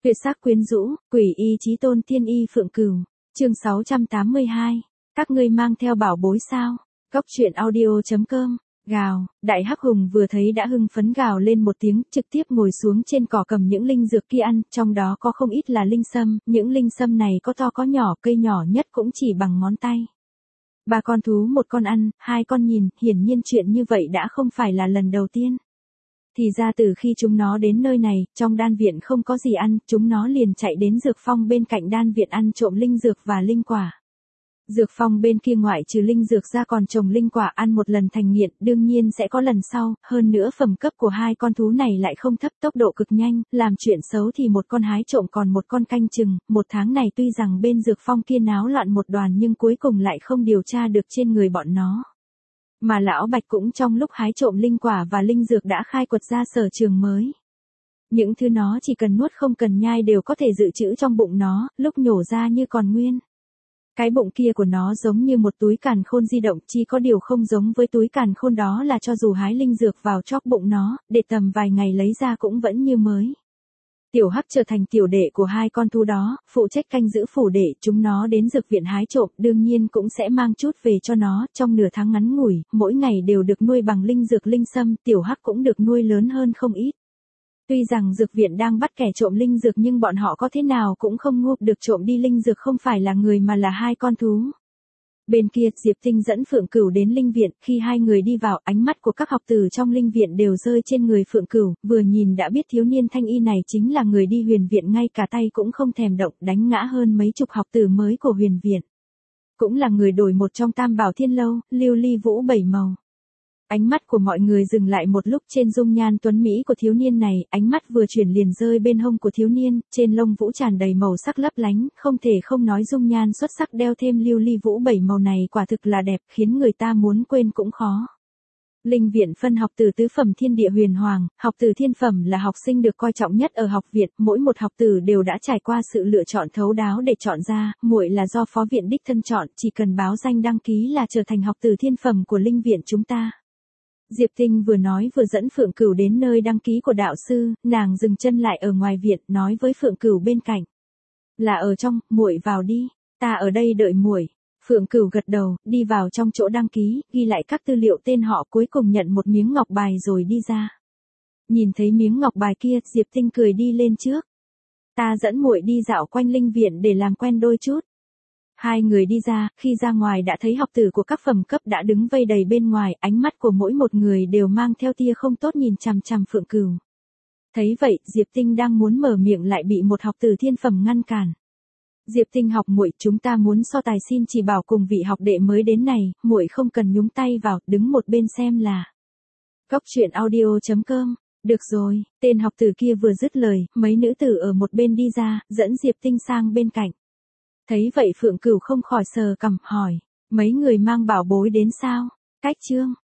Tuyệt sắc quyến rũ, quỷ y chí tôn tiên y Phượng Cửu. Chương 682. Các ngươi mang theo bảo bối sao? Cốc truyện audio.com. Gào, đại hắc hùng vừa thấy đã hưng phấn gào lên một tiếng, trực tiếp ngồi xuống trên cỏ cầm những linh dược kia ăn, trong đó có không ít là linh sâm, những linh sâm này có to có nhỏ, cây nhỏ nhất cũng chỉ bằng ngón tay. Ba con thú một con ăn, hai con nhìn, hiển nhiên chuyện như vậy đã không phải là lần đầu tiên. Thì ra từ khi chúng nó đến nơi này, trong đan viện không có gì ăn, chúng nó liền chạy đến dược phong bên cạnh đan viện ăn trộm linh dược và linh quả. Dược phong bên kia ngoại trừ linh dược ra còn trồng linh quả, ăn một lần thành nghiện, đương nhiên sẽ có lần sau, hơn nữa phẩm cấp của hai con thú này lại không thấp, tốc độ cực nhanh, làm chuyện xấu thì một con hái trộm còn một con canh chừng, một tháng này tuy rằng bên dược phong kia náo loạn một đoàn nhưng cuối cùng lại không điều tra được trên người bọn nó. Mà lão Bạch cũng trong lúc hái trộm linh quả và linh dược đã khai quật ra sở trường mới. Những thứ nó chỉ cần nuốt không cần nhai đều có thể dự trữ trong bụng nó, lúc nhổ ra như còn nguyên. Cái bụng kia của nó giống như một túi càn khôn di động, chỉ có điều không giống với túi càn khôn đó là cho dù hái linh dược vào chóp bụng nó, để tầm vài ngày lấy ra cũng vẫn như mới. Tiểu Hắc trở thành tiểu đệ của hai con thú đó, phụ trách canh giữ phủ đệ, chúng nó đến dược viện hái trộm, đương nhiên cũng sẽ mang chút về cho nó, trong nửa tháng ngắn ngủi, mỗi ngày đều được nuôi bằng linh dược linh sâm, Tiểu Hắc cũng được nuôi lớn hơn không ít. Tuy rằng dược viện đang bắt kẻ trộm linh dược nhưng bọn họ có thế nào cũng không ngộp được trộm đi linh dược, không phải là người mà là hai con thú. Bên kia, Diệp Tinh dẫn Phượng Cửu đến linh viện, khi hai người đi vào, ánh mắt của các học tử trong linh viện đều rơi trên người Phượng Cửu, vừa nhìn đã biết thiếu niên thanh y này chính là người đi huyền viện, ngay cả tay cũng không thèm động, đánh ngã hơn mấy chục học tử mới của huyền viện. Cũng là người đổi một trong Tam Bảo Thiên Lâu, lưu ly vũ bảy màu. Ánh mắt của mọi người dừng lại một lúc trên dung nhan tuấn mỹ của thiếu niên này, ánh mắt vừa chuyển liền rơi bên hông của thiếu niên, trên lông vũ tràn đầy màu sắc lấp lánh, không thể không nói dung nhan xuất sắc đeo thêm lưu ly vũ bảy màu này quả thực là đẹp, khiến người ta muốn quên cũng khó. Linh viện phân học tử tứ phẩm thiên địa huyền hoàng, học tử thiên phẩm là học sinh được coi trọng nhất ở học viện, mỗi một học tử đều đã trải qua sự lựa chọn thấu đáo để chọn ra, muội là do phó viện đích thân chọn, chỉ cần báo danh đăng ký là trở thành học tử thiên phẩm của linh viện chúng ta. Diệp Tinh vừa nói vừa dẫn Phượng Cửu đến nơi đăng ký của đạo sư, nàng dừng chân lại ở ngoài viện, nói với Phượng Cửu bên cạnh. Là ở trong, muội vào đi, ta ở đây đợi muội. Phượng Cửu gật đầu, đi vào trong chỗ đăng ký, ghi lại các tư liệu tên họ, cuối cùng nhận một miếng ngọc bài rồi đi ra. Nhìn thấy miếng ngọc bài kia, Diệp Tinh cười đi lên trước. Ta dẫn muội đi dạo quanh linh viện để làm quen đôi chút. Hai người đi ra, khi ra ngoài đã thấy học tử của các phẩm cấp đã đứng vây đầy bên ngoài, ánh mắt của mỗi một người đều mang theo tia không tốt nhìn chằm chằm Phượng Cửu. Thấy vậy, Diệp Tinh đang muốn mở miệng lại bị một học tử thiên phẩm ngăn cản. Diệp Tinh học muội, chúng ta muốn so tài, xin chỉ bảo cùng vị học đệ mới đến này, muội không cần nhúng tay vào, đứng một bên xem là. Cốc truyện audio.com. Được rồi, tên học tử kia vừa dứt lời, mấy nữ tử ở một bên đi ra, dẫn Diệp Tinh sang bên cạnh. Thấy vậy Phượng Cửu không khỏi sờ cằm, hỏi, mấy người mang bảo bối đến sao? Cách chương.